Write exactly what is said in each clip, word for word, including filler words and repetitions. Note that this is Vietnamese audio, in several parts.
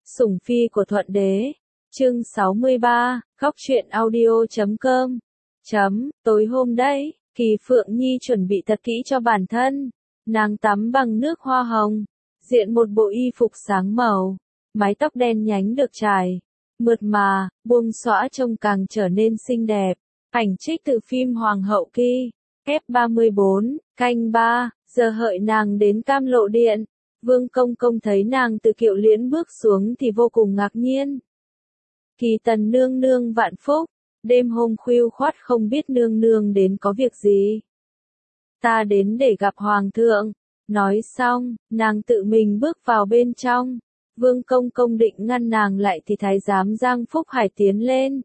Sủng phi của Thuận Đế. Chương sáu mươi ba, góc truyện audio chấm com. Chấm, tối hôm đấy, Kỳ Phượng Nhi chuẩn bị thật kỹ cho bản thân. Nàng tắm bằng nước hoa hồng, diện một bộ y phục sáng màu, mái tóc đen nhánh được trải, mượt mà, buông xõa trông càng trở nên xinh đẹp. Ảnh trích từ phim Hoàng hậu Ki, F ba mươi bốn, canh ba, giờ hợi nàng đến Cam Lộ Điện. Vương Công Công thấy nàng từ kiệu liễn bước xuống thì vô cùng ngạc nhiên. Kỳ Tần nương nương vạn phúc, đêm hôm khuya khoắt không biết nương nương đến có việc gì. Ta đến để gặp Hoàng thượng. Nói xong, nàng tự mình bước vào bên trong. Vương Công Công định ngăn nàng lại thì thái giám Giang Phúc Hải tiến lên,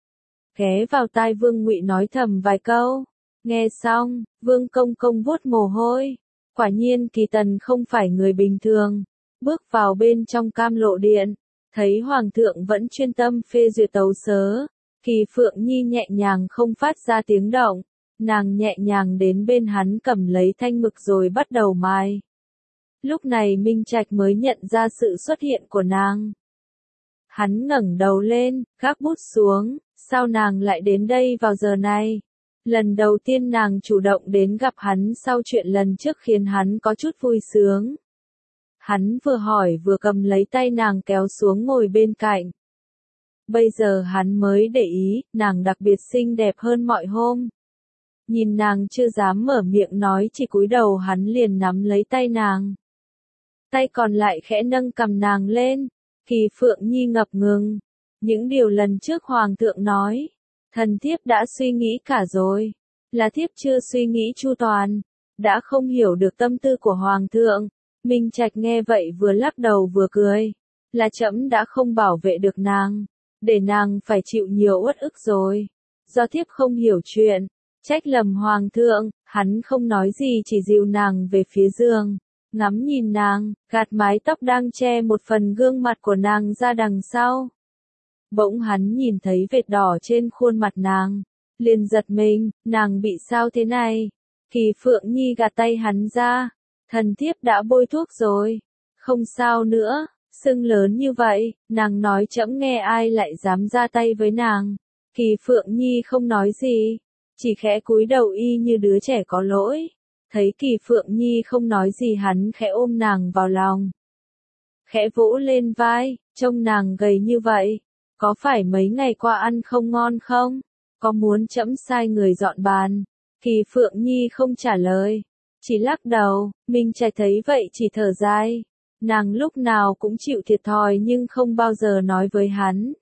ghé vào tai Vương Ngụy nói thầm vài câu. Nghe xong, Vương Công Công vuốt mồ hôi. Quả nhiên Kỳ Tần không phải người bình thường. Bước vào bên trong Cam Lộ Điện, thấy Hoàng thượng vẫn chuyên tâm phê duyệt tấu sớ. Kỳ Phượng Nhi nhẹ nhàng không phát ra tiếng động. Nàng nhẹ nhàng đến bên hắn cầm lấy thanh mực rồi bắt đầu mài. Lúc này Minh Trạch mới nhận ra sự xuất hiện của nàng. Hắn ngẩng đầu lên, gác bút xuống, sao nàng lại đến đây vào giờ này? Lần đầu tiên nàng chủ động đến gặp hắn sau chuyện lần trước khiến hắn có chút vui sướng. Hắn vừa hỏi vừa cầm lấy tay nàng kéo xuống ngồi bên cạnh. Bây giờ hắn mới để ý, nàng đặc biệt xinh đẹp hơn mọi hôm. Nhìn nàng chưa dám mở miệng nói chỉ cúi đầu hắn liền nắm lấy tay nàng. Tay còn lại khẽ nâng cầm nàng lên. Kỳ Phượng Nhi ngập ngừng. Những điều lần trước Hoàng thượng nói, thần thiếp đã suy nghĩ cả rồi. Là thiếp chưa suy nghĩ chu toàn, đã không hiểu được tâm tư của Hoàng thượng. Minh Trạch nghe vậy vừa lắc đầu vừa cười. Là trẫm đã không bảo vệ được nàng, để nàng phải chịu nhiều uất ức rồi. Do thiếp không hiểu chuyện, trách lầm Hoàng thượng. Hắn không nói gì chỉ dìu nàng về phía giường, ngắm nhìn nàng, gạt mái tóc đang che một phần gương mặt của nàng ra đằng sau. Bỗng hắn nhìn thấy vệt đỏ trên khuôn mặt nàng, liền giật mình. Nàng bị sao thế này? Kỳ Phượng Nhi gạt tay hắn ra. Thần thiếp đã bôi thuốc rồi, không sao nữa. Sưng lớn như vậy, nàng nói trẫm nghe ai lại dám ra tay với nàng. Kỳ Phượng Nhi không nói gì, chỉ khẽ cúi đầu y như đứa trẻ có lỗi. Thấy Kỳ Phượng Nhi không nói gì hắn khẽ ôm nàng vào lòng, khẽ vỗ lên vai. Trông nàng gầy như vậy, có phải mấy ngày qua ăn không ngon không? Có muốn trẫm sai người dọn bàn? Kỳ Phượng Nhi không trả lời, chỉ lắc đầu. Minh Trạch thấy vậy chỉ thở dài. Nàng lúc nào cũng chịu thiệt thòi nhưng không bao giờ nói với hắn.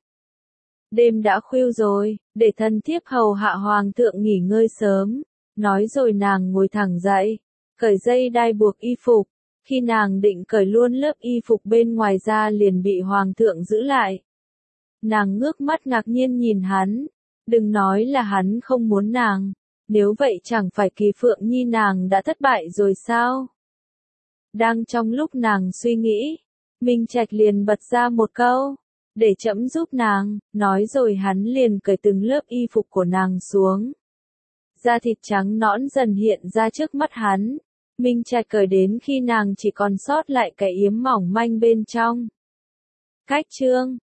Đêm đã khuya rồi, để thần thiếp hầu hạ Hoàng thượng nghỉ ngơi sớm. Nói rồi nàng ngồi thẳng dậy, cởi dây đai buộc y phục. Khi nàng định cởi luôn lớp y phục bên ngoài ra liền bị Hoàng thượng giữ lại. Nàng ngước mắt ngạc nhiên nhìn hắn. Đừng nói là hắn không muốn nàng. Nếu vậy chẳng phải Kỳ Phượng Nhi nàng đã thất bại rồi sao? Đang trong lúc nàng suy nghĩ, Minh Trạch liền bật ra một câu. Để trẫm giúp nàng. Nói rồi hắn liền cởi từng lớp y phục của nàng xuống. Da thịt trắng nõn dần hiện ra trước mắt hắn. Minh Trạch cởi đến khi nàng chỉ còn sót lại cái yếm mỏng manh bên trong. Cách chương